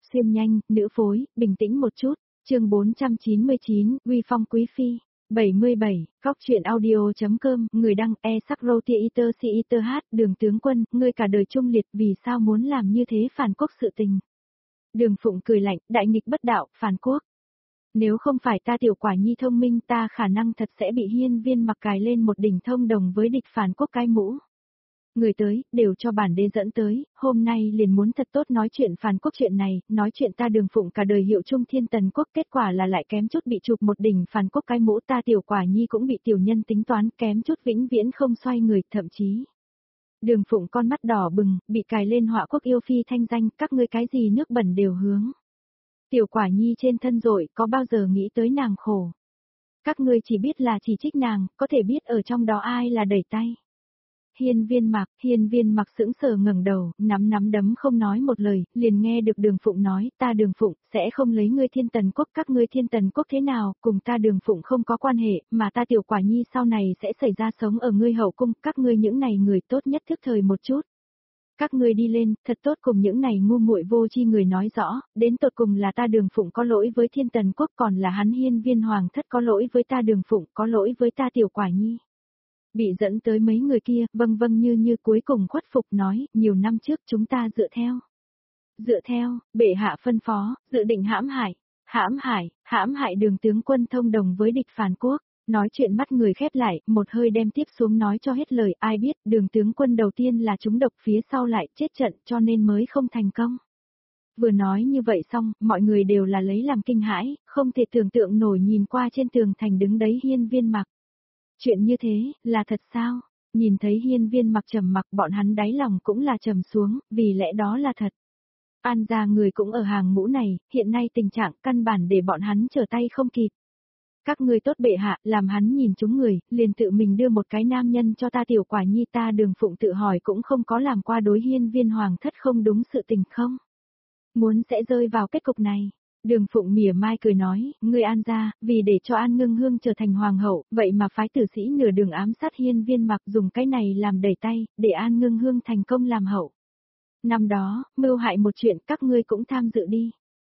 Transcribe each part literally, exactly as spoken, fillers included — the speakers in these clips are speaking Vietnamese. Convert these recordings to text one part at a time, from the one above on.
xuyên nhanh, nữ phối, bình tĩnh một chút. Chương bốn trăm chín mươi chín, uy phong quý phi. bảy mươi bảy, Cóc truyện audio.com, người đăng e sắc roti iter si iter hát, Đường tướng quân, ngươi cả đời trung liệt vì sao muốn làm như thế phản quốc sự tình. Đường Phụng cười lạnh, đại nghịch bất đạo, phản quốc. Nếu không phải ta tiểu quả nhi thông minh ta khả năng thật sẽ bị Hiên Viên Mặc cài lên một đỉnh thông đồng với địch phản quốc cái mũ. Người tới, đều cho bản đế dẫn tới, hôm nay liền muốn thật tốt nói chuyện phản quốc chuyện này, nói chuyện ta Đường Phụng cả đời hiệu trung thiên tần quốc, kết quả là lại kém chút bị chụp một đỉnh phản quốc cái mũ, ta tiểu quả nhi cũng bị tiểu nhân tính toán, kém chút vĩnh viễn không xoay người, thậm chí. Đường Phụng con mắt đỏ bừng, bị cài lên họa quốc yêu phi thanh danh, các ngươi cái gì nước bẩn đều hướng. Tiểu quả nhi trên thân rồi, có bao giờ nghĩ tới nàng khổ. Các ngươi chỉ biết là chỉ trích nàng, có thể biết ở trong đó ai là đẩy tay. Hiên Viên Mặc, Hiên Viên Mặc sững sờ ngẩng đầu, nắm nắm đấm không nói một lời, liền nghe được Đường Phụng nói, ta Đường Phụng, sẽ không lấy ngươi thiên tần quốc, các ngươi thiên tần quốc thế nào, cùng ta Đường Phụng không có quan hệ, mà ta tiểu quả nhi sau này sẽ xảy ra sống ở ngươi hậu cung, các ngươi những này người tốt nhất thức thời một chút. Các ngươi đi lên, thật tốt cùng những này ngu muội vô chi người nói rõ, đến tột cùng là ta Đường Phụng có lỗi với thiên tần quốc, còn là hắn Hiên Viên Hoàng thất có lỗi với ta Đường Phụng, có lỗi với ta tiểu quả nhi. Bị dẫn tới mấy người kia, vâng vâng như như cuối cùng khuất phục nói, nhiều năm trước chúng ta dựa theo. Dựa theo, bệ hạ phân phó, dự định hãm hại, hãm hại, hãm hại Đường tướng quân thông đồng với địch phản quốc. Nói chuyện mắt người khép lại, một hơi đem tiếp xuống nói cho hết lời, ai biết Đường tướng quân đầu tiên là trúng độc phía sau lại chết trận cho nên mới không thành công. Vừa nói như vậy xong, mọi người đều là lấy làm kinh hãi, không thể tưởng tượng nổi nhìn qua trên tường thành đứng đấy Hiên Viên Mặc. Chuyện như thế, là thật sao? Nhìn thấy Hiên Viên Mặc trầm mặc bọn hắn đáy lòng cũng là trầm xuống, vì lẽ đó là thật. An gia người cũng ở hàng ngũ này, hiện nay tình trạng căn bản để bọn hắn trở tay không kịp. Các ngươi tốt bệ hạ, làm hắn nhìn chúng người, liền tự mình đưa một cái nam nhân cho ta tiểu quả nhi, ta Đường Phụng tự hỏi cũng không có làm qua đối Hiên Viên Hoàng thất không đúng sự tình không? Muốn sẽ rơi vào kết cục này. Đường Phụng mỉa mai cười nói, ngươi An gia, vì để cho An Ngưng Hương trở thành hoàng hậu, vậy mà phái tử sĩ nửa đường ám sát Hiên Viên Mặc, dùng cái này làm đẩy tay, để An Ngưng Hương thành công làm hậu. Năm đó, mưu hại một chuyện các ngươi cũng tham dự đi.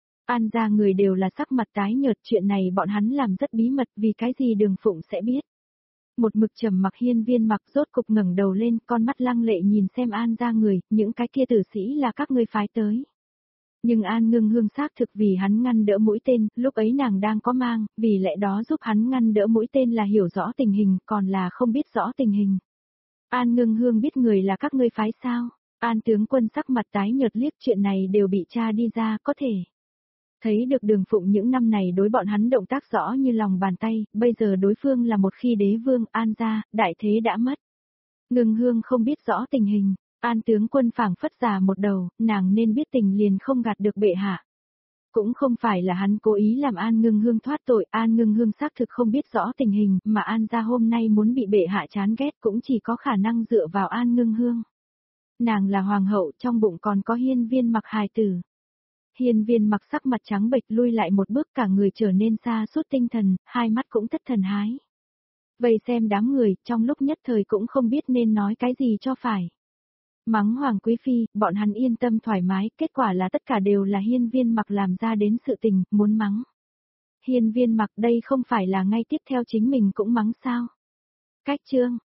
An gia người đều là sắc mặt tái nhợt, chuyện này bọn hắn làm rất bí mật, vì cái gì Đường Phụng sẽ biết. Một mực trầm mặc Hiên Viên Mặc rốt cục ngẩng đầu lên, con mắt lăng lệ nhìn xem An gia người, những cái kia tử sĩ là các ngươi phái tới. Nhưng An Ngưng Hương xác thực vì hắn ngăn đỡ mũi tên, lúc ấy nàng đang có mang, vì lẽ đó giúp hắn ngăn đỡ mũi tên là hiểu rõ tình hình, còn là không biết rõ tình hình. An Ngưng Hương biết người là các ngươi phái sao? An tướng quân sắc mặt tái nhợt liếc, chuyện này đều bị tra đi ra, có thể. Thấy được Đường Phụng những năm này đối bọn hắn động tác rõ như lòng bàn tay, bây giờ đối phương là một khi đế vương, An gia, đại thế đã mất. Ngưng Hương không biết rõ tình hình. An tướng quân phảng phất già một đầu, nàng nên biết tình liền không gạt được bệ hạ. Cũng không phải là hắn cố ý làm An Ngưng Hương thoát tội, An Ngưng Hương xác thực không biết rõ tình hình, mà An gia hôm nay muốn bị bệ hạ chán ghét cũng chỉ có khả năng dựa vào An Ngưng Hương. Nàng là hoàng hậu, trong bụng còn có Hiên Viên Mặc hài tử. Hiên Viên Mặc sắc mặt trắng bệch lui lại một bước, cả người trở nên xa suốt tinh thần, hai mắt cũng thất thần hái. Vậy xem đám người, trong lúc nhất thời cũng không biết nên nói cái gì cho phải. Mắng Hoàng Quý Phi, bọn hắn yên tâm thoải mái, kết quả là tất cả đều là Hiên Viên Mặc làm ra đến sự tình, muốn mắng. Hiên Viên Mặc đây không phải là ngay tiếp theo chính mình cũng mắng sao? Cách chương,